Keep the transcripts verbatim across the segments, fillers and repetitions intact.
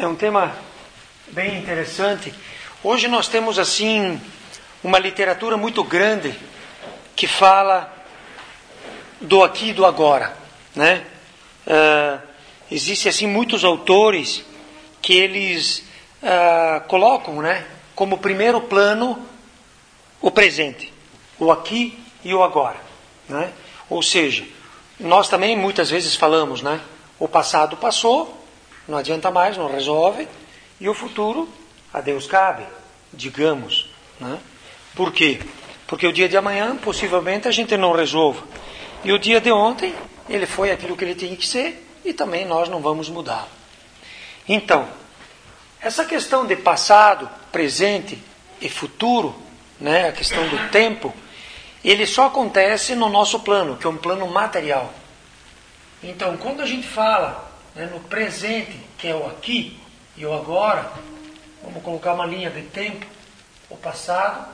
É um tema bem interessante. Hoje nós temos assim uma literatura muito grande que fala do aqui e do agora, né? Uh, Existem assim muitos autores que eles uh, colocam, né, como primeiro plano o presente, o aqui e o agora, né? Ou seja, nós também muitas vezes falamos, né, o passado passou, não adianta mais, não resolve, e o futuro a Deus cabe, digamos, né? Por quê? Porque o dia de amanhã possivelmente a gente não resolva, e o dia de ontem ele foi aquilo que ele tinha que ser, e também nós não vamos mudá-lo. Então, essa questão de passado, presente e futuro, né, a questão do tempo, ele só acontece no nosso plano, que é um plano material. Então, quando a gente fala, né, no presente, que é o aqui e o agora, vamos colocar uma linha de tempo, o passado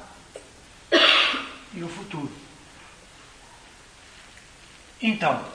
e o futuro. Então,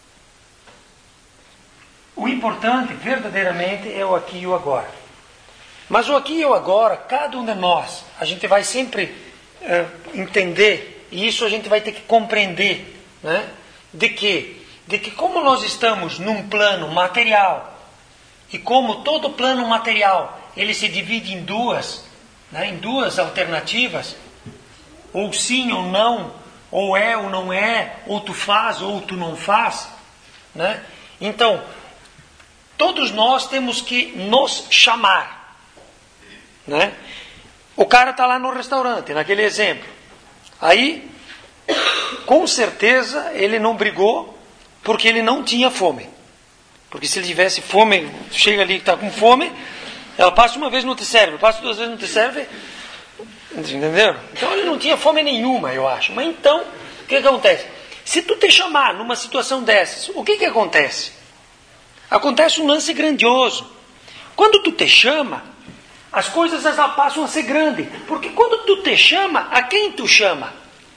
o importante, verdadeiramente, é o aqui e o agora. Mas o aqui e o agora, cada um de nós, a gente vai sempre é, entender, e isso a gente vai ter que compreender, né? De que, de que como nós estamos num plano material, e como todo plano material, ele se divide em duas, né, em duas alternativas, ou sim ou não, ou é ou não é, ou tu faz ou tu não faz, né? Então, todos nós temos que nos chamar, né? O cara está lá no restaurante, naquele exemplo. Aí, com certeza, ele não brigou porque ele não tinha fome. Porque se ele tivesse fome, chega ali que está com fome, ela passa uma vez não te serve, passa duas vezes não te serve, entendeu? Então ele não tinha fome nenhuma, eu acho. Mas então, o que acontece? Se tu te chamar numa situação dessas, o que que acontece? Acontece um lance grandioso. Quando tu te chama, as coisas elas passam a ser grandes. Porque quando tu te chama, a quem tu chama?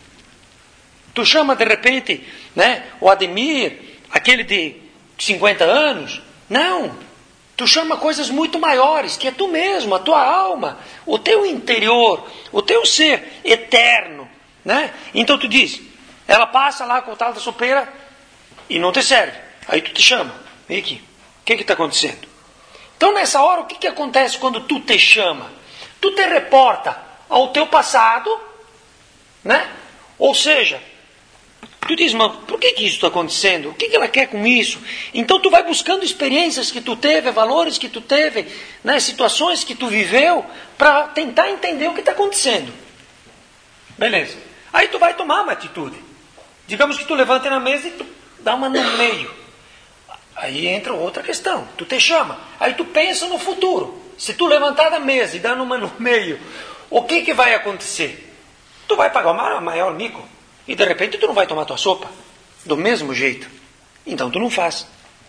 Tu chama de repente, né, o Ademir, aquele de cinquenta anos? Não. Tu chama coisas muito maiores, que é tu mesmo, a tua alma, o teu interior, o teu ser eterno, né? Então tu diz, ela passa lá com o tal da sopeira e não te serve. Aí tu te chama. Vem aqui. O que está acontecendo? Então, nessa hora, o que, que acontece quando tu te chama? Tu te reporta ao teu passado, né? Ou seja, tu diz, mas por que, que isso está acontecendo? O que, que ela quer com isso? Então, tu vai buscando experiências que tu teve, valores que tu teve, né? Situações que tu viveu, para tentar entender o que está acontecendo. Beleza. Aí tu vai tomar uma atitude. Digamos que tu levanta na mesa e tu dá uma no meio. Aí entra outra questão. Tu te chama. Aí tu pensa no futuro. Se tu levantar da mesa e dar uma no meio, o que, que vai acontecer? Tu vai pagar o maior mico. E de repente tu não vai tomar tua sopa. Do mesmo jeito. Então tu não faz.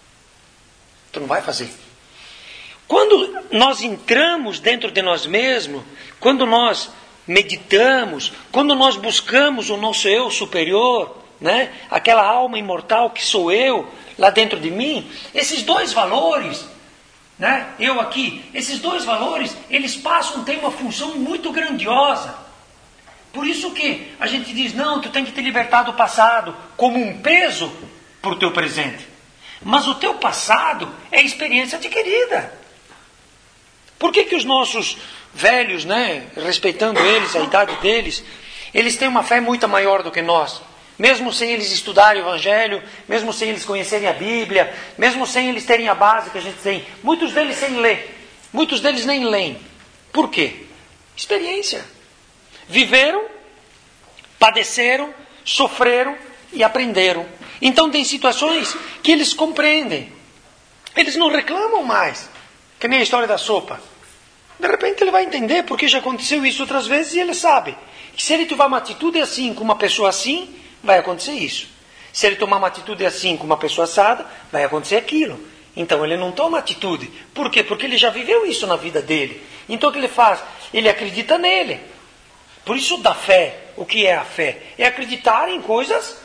Tu não vai fazer. Quando nós entramos dentro de nós mesmos, quando nós meditamos, quando nós buscamos o nosso eu superior, né? Aquela alma imortal que sou eu, lá dentro de mim, esses dois valores, né? Eu aqui, esses dois valores, eles passam a ter uma função muito grandiosa. Por isso que a gente diz, não, tu tem que te libertar do passado como um peso para o teu presente. Mas o teu passado é experiência adquirida. Por que que os nossos velhos, né, respeitando eles, a idade deles, eles têm uma fé muito maior do que nós? Mesmo sem eles estudarem o Evangelho, mesmo sem eles conhecerem a Bíblia, mesmo sem eles terem a base que a gente tem. Muitos deles sem ler. Muitos deles nem leem. Por quê? Experiência. Viveram, padeceram, sofreram e aprenderam. Então tem situações que eles compreendem. Eles não reclamam mais. Que nem a história da sopa. De repente ele vai entender porque já aconteceu isso outras vezes e ele sabe que se ele tiver uma atitude assim com uma pessoa assim, vai acontecer isso. Se ele tomar uma atitude assim com uma pessoa assada, vai acontecer aquilo. Então ele não toma atitude. Por quê? Porque ele já viveu isso na vida dele. Então o que ele faz? Ele acredita nele. Por isso da fé. O que é a fé? É acreditar em coisas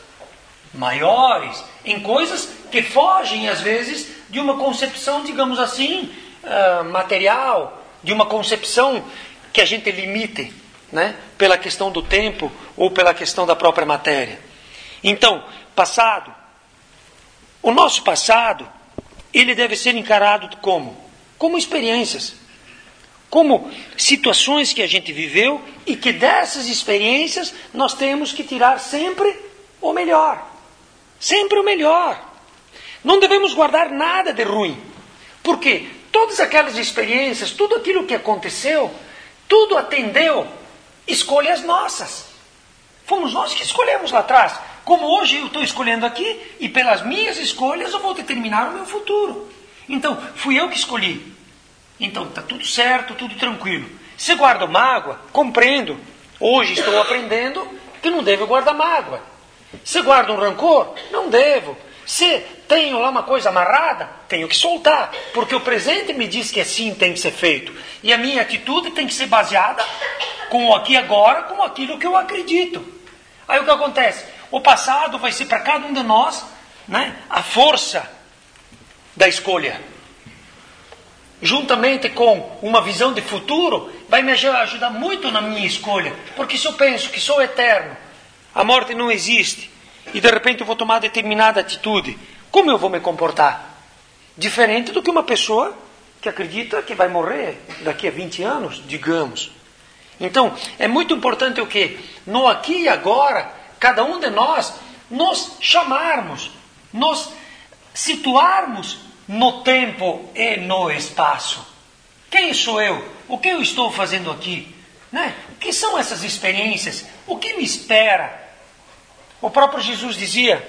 maiores. Em coisas que fogem, às vezes, de uma concepção, digamos assim, uh, material, de uma concepção que a gente limite, né, pela questão do tempo ou pela questão da própria matéria. Então, passado. O nosso passado, ele deve ser encarado como? Como experiências. Como situações que a gente viveu e que dessas experiências nós temos que tirar sempre o melhor. Sempre o melhor. Não devemos guardar nada de ruim. Porque todas aquelas experiências, tudo aquilo que aconteceu, tudo atendeu escolhas nossas. Fomos nós que escolhemos lá atrás. Como hoje eu estou escolhendo aqui, e pelas minhas escolhas eu vou determinar o meu futuro. Então, fui eu que escolhi. Então, está tudo certo, tudo tranquilo. Se guardo mágoa, compreendo. Hoje estou aprendendo que não devo guardar mágoa. Se guardo um rancor, não devo. Se tenho lá uma coisa amarrada, tenho que soltar. Porque o presente me diz que assim tem que ser feito. E a minha atitude tem que ser baseada com o aqui e agora, com aquilo que eu acredito. Aí o que acontece? O passado vai ser para cada um de nós, né, a força da escolha. Juntamente com uma visão de futuro, vai me ajudar muito na minha escolha. Porque se eu penso que sou eterno, a morte não existe, e de repente eu vou tomar determinada atitude, como eu vou me comportar? Diferente do que uma pessoa que acredita que vai morrer daqui a vinte anos, digamos. Então, é muito importante o quê? No aqui e agora, cada um de nós, nos chamarmos, nos situarmos no tempo e no espaço. Quem sou eu? O que eu estou fazendo aqui? Né? O que são essas experiências? O que me espera? O próprio Jesus dizia: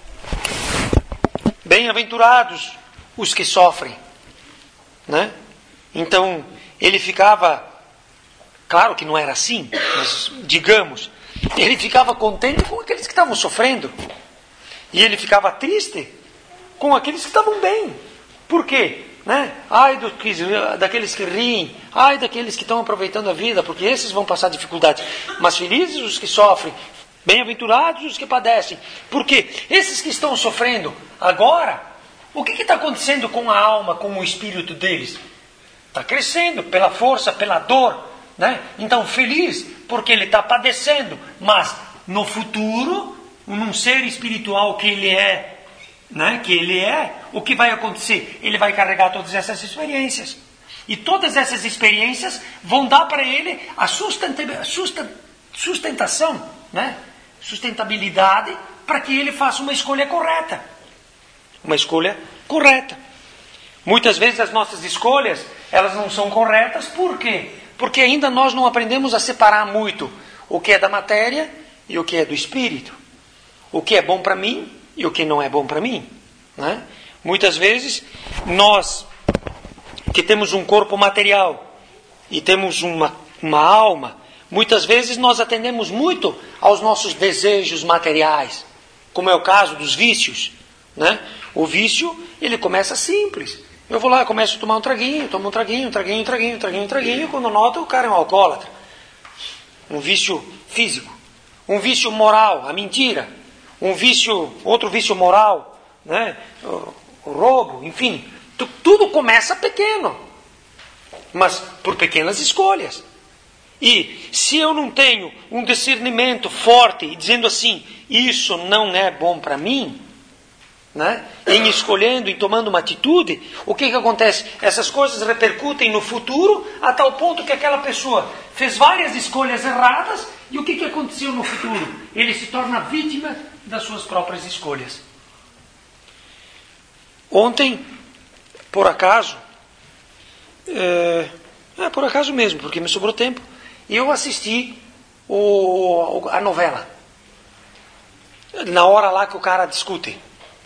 bem-aventurados os que sofrem. Né? Então, ele ficava, claro que não era assim, mas digamos, ele ficava contente com aqueles que estavam sofrendo. E ele ficava triste com aqueles que estavam bem. Por quê? Né? Ai do, daqueles que riem, ai daqueles que estão aproveitando a vida, porque esses vão passar dificuldades. Mas felizes os que sofrem, bem-aventurados os que padecem. Porque esses que estão sofrendo agora, o que está acontecendo com a alma, com o espírito deles? Está crescendo pela força, pela dor. Né? Então, feliz porque ele está padecendo, mas no futuro, num ser espiritual que ele é, né? que ele é, o que vai acontecer? Ele vai carregar todas essas experiências. E todas essas experiências vão dar para ele a sustentação, né? sustentabilidade, para que ele faça uma escolha correta. Uma escolha correta. Muitas vezes as nossas escolhas, elas não são corretas, por quê? Porque ainda nós não aprendemos a separar muito o que é da matéria e o que é do espírito. O que é bom para mim e o que não é bom para mim. Né? Muitas vezes, nós que temos um corpo material e temos uma, uma alma, muitas vezes nós atendemos muito aos nossos desejos materiais, como é o caso dos vícios. Né? O vício, ele começa simples. Eu vou lá, começo a tomar um traguinho, tomo um traguinho, um traguinho, um traguinho, um traguinho, um traguinho, quando noto, o cara é um alcoólatra. Um vício físico. Um vício moral, a mentira. Um vício, outro vício moral, né? o, o roubo, enfim. Tu, tudo começa pequeno, mas por pequenas escolhas. E se eu não tenho um discernimento forte, dizendo assim, isso não é bom para mim, né? Em escolhendo, em tomando uma atitude, o que, que acontece? Essas coisas repercutem no futuro a tal ponto que aquela pessoa fez várias escolhas erradas e o que, que aconteceu no futuro? Ele se torna vítima das suas próprias escolhas. Ontem, por acaso, é, é por acaso mesmo, porque me sobrou tempo, eu assisti o, a novela. Na hora lá que o cara discute.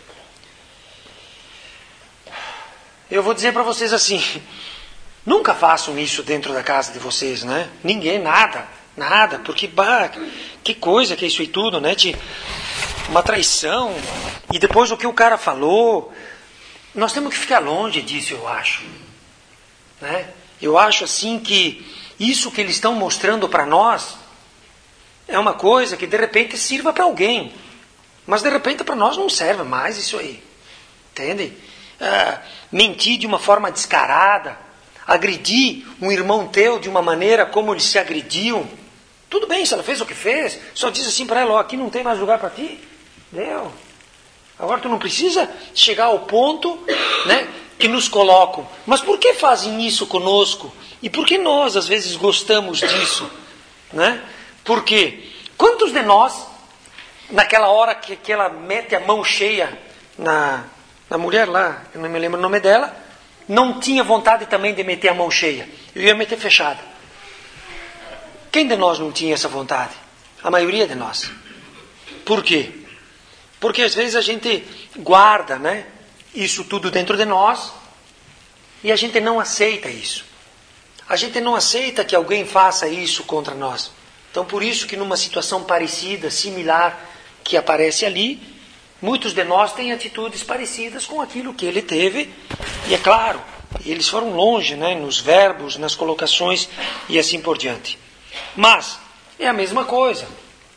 Eu vou dizer para vocês assim, nunca façam isso dentro da casa de vocês, né? Ninguém, nada, nada, porque, bah, que coisa que é isso e tudo, né? De uma traição, e depois o que o cara falou, nós temos que ficar longe disso, eu acho. Né? Eu acho assim que isso que eles estão mostrando para nós é uma coisa que de repente sirva para alguém, mas de repente para nós não serve mais isso aí, entende? Ah, mentir de uma forma descarada, agredir um irmão teu de uma maneira como eles se agrediam, tudo bem, se ela fez o que fez, só diz assim para ela, ó, aqui não tem mais lugar para ti. Deu. Agora tu não precisa chegar ao ponto, né, que nos colocam. Mas por que fazem isso conosco? E por que nós às vezes gostamos disso? Né? Porque quantos de nós, naquela hora que, que ela mete a mão cheia na, na mulher lá, eu não me lembro o nome dela, não tinha vontade também de meter a mão cheia. Eu ia meter fechada. Quem de nós não tinha essa vontade? A maioria de nós. Por quê? Porque às vezes a gente guarda, né, isso tudo dentro de nós e a gente não aceita isso. A gente não aceita que alguém faça isso contra nós. Então por isso que numa situação parecida, similar, que aparece ali, muitos de nós têm atitudes parecidas com aquilo que ele teve. E é claro, eles foram longe, né, nos verbos, nas colocações e assim por diante. Mas é a mesma coisa.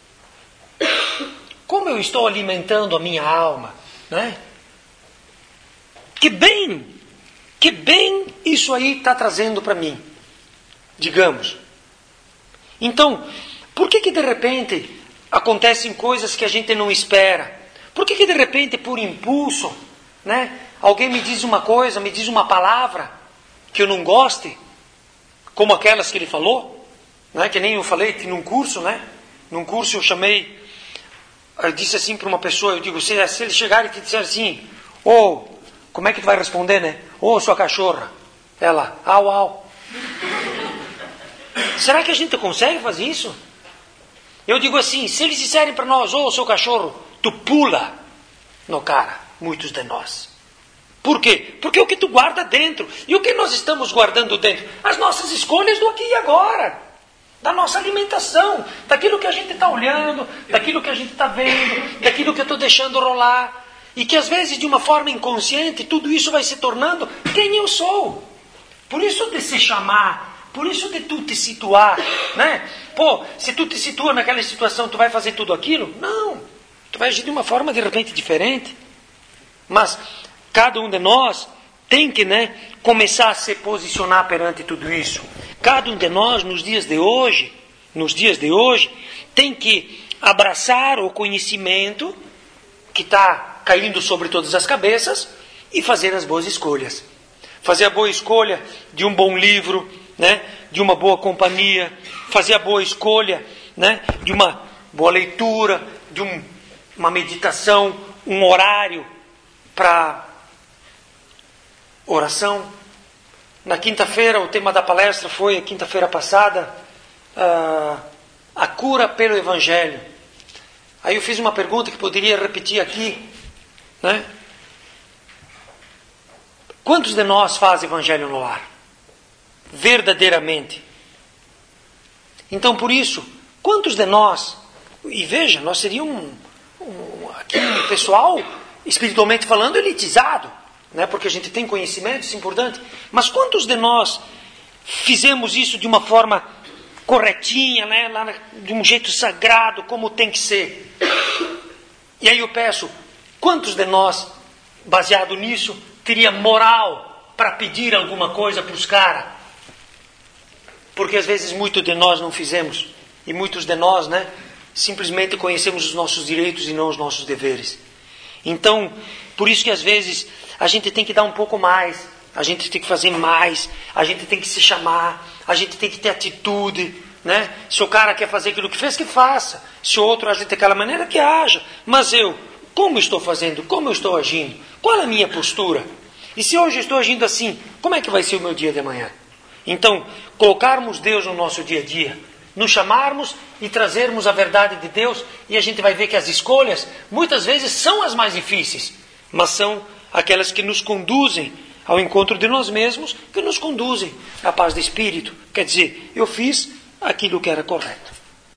Como eu estou alimentando a minha alma, né? Que bem, que bem isso aí está trazendo para mim, digamos. Então, por que que de repente acontecem coisas que a gente não espera? Por que que de repente, por impulso, né, alguém me diz uma coisa, me diz uma palavra que eu não goste, como aquelas que ele falou, né, que nem eu falei que num curso, né? Num curso eu chamei, eu disse assim para uma pessoa, eu digo, se, se ele chegar e te disser assim, ô, oh, como é que tu vai responder, né? Ô, oh, sua cachorra. Ela, au, au. Será que a gente consegue fazer isso? Eu digo assim, se eles disserem para nós, ô, oh, seu cachorro, tu pula no cara, muitos de nós. Por quê? Porque o que tu guarda dentro. E o que nós estamos guardando dentro? As nossas escolhas do aqui e agora. Da nossa alimentação, daquilo que a gente está olhando, daquilo que a gente está vendo, daquilo que eu estou deixando rolar. E que às vezes, de uma forma inconsciente, tudo isso vai se tornando quem eu sou. Por isso de se chamar, por isso de tu te situar, né? Pô, se tu te situa naquela situação, tu vai fazer tudo aquilo? Não. Tu vai agir de uma forma, de repente, diferente. Mas cada um de nós tem que, né, começar a se posicionar perante tudo isso. Cada um de nós, nos dias de hoje, nos dias de hoje, tem que abraçar o conhecimento que está caindo sobre todas as cabeças e fazer as boas escolhas. Fazer a boa escolha de um bom livro, né, de uma boa companhia, fazer a boa escolha, né, de uma boa leitura, de um, uma meditação, um horário para oração. Na quinta-feira, o tema da palestra foi, a quinta-feira passada, uh, a cura pelo Evangelho. Aí eu fiz uma pergunta que poderia repetir aqui, né? Quantos de nós faz Evangelho no lar? Verdadeiramente. Então, por isso, quantos de nós, e veja, nós seríamos um, um, aqui um pessoal, espiritualmente falando, elitizado, né? Porque a gente tem conhecimento, isso é importante. Mas quantos de nós fizemos isso de uma forma corretinha, né? Lá de um jeito sagrado, como tem que ser? E aí eu peço, quantos de nós, baseado nisso, teria moral para pedir alguma coisa para os caras? Porque às vezes muitos de nós não fizemos. E muitos de nós, né, simplesmente conhecemos os nossos direitos e não os nossos deveres. Então, por isso que às vezes a gente tem que dar um pouco mais, a gente tem que fazer mais, a gente tem que se chamar, a gente tem que ter atitude, né? Se o cara quer fazer aquilo que fez, que faça. Se o outro age daquela maneira, que haja. Mas eu, como estou fazendo? Como eu estou agindo? Qual é a minha postura? E se hoje eu estou agindo assim, como é que vai ser o meu dia de amanhã? Então, colocarmos Deus no nosso dia a dia, nos chamarmos e trazermos a verdade de Deus, e a gente vai ver que as escolhas, muitas vezes, são as mais difíceis, mas são aquelas que nos conduzem ao encontro de nós mesmos, que nos conduzem à paz de espírito. Quer dizer, eu fiz aquilo que era correto.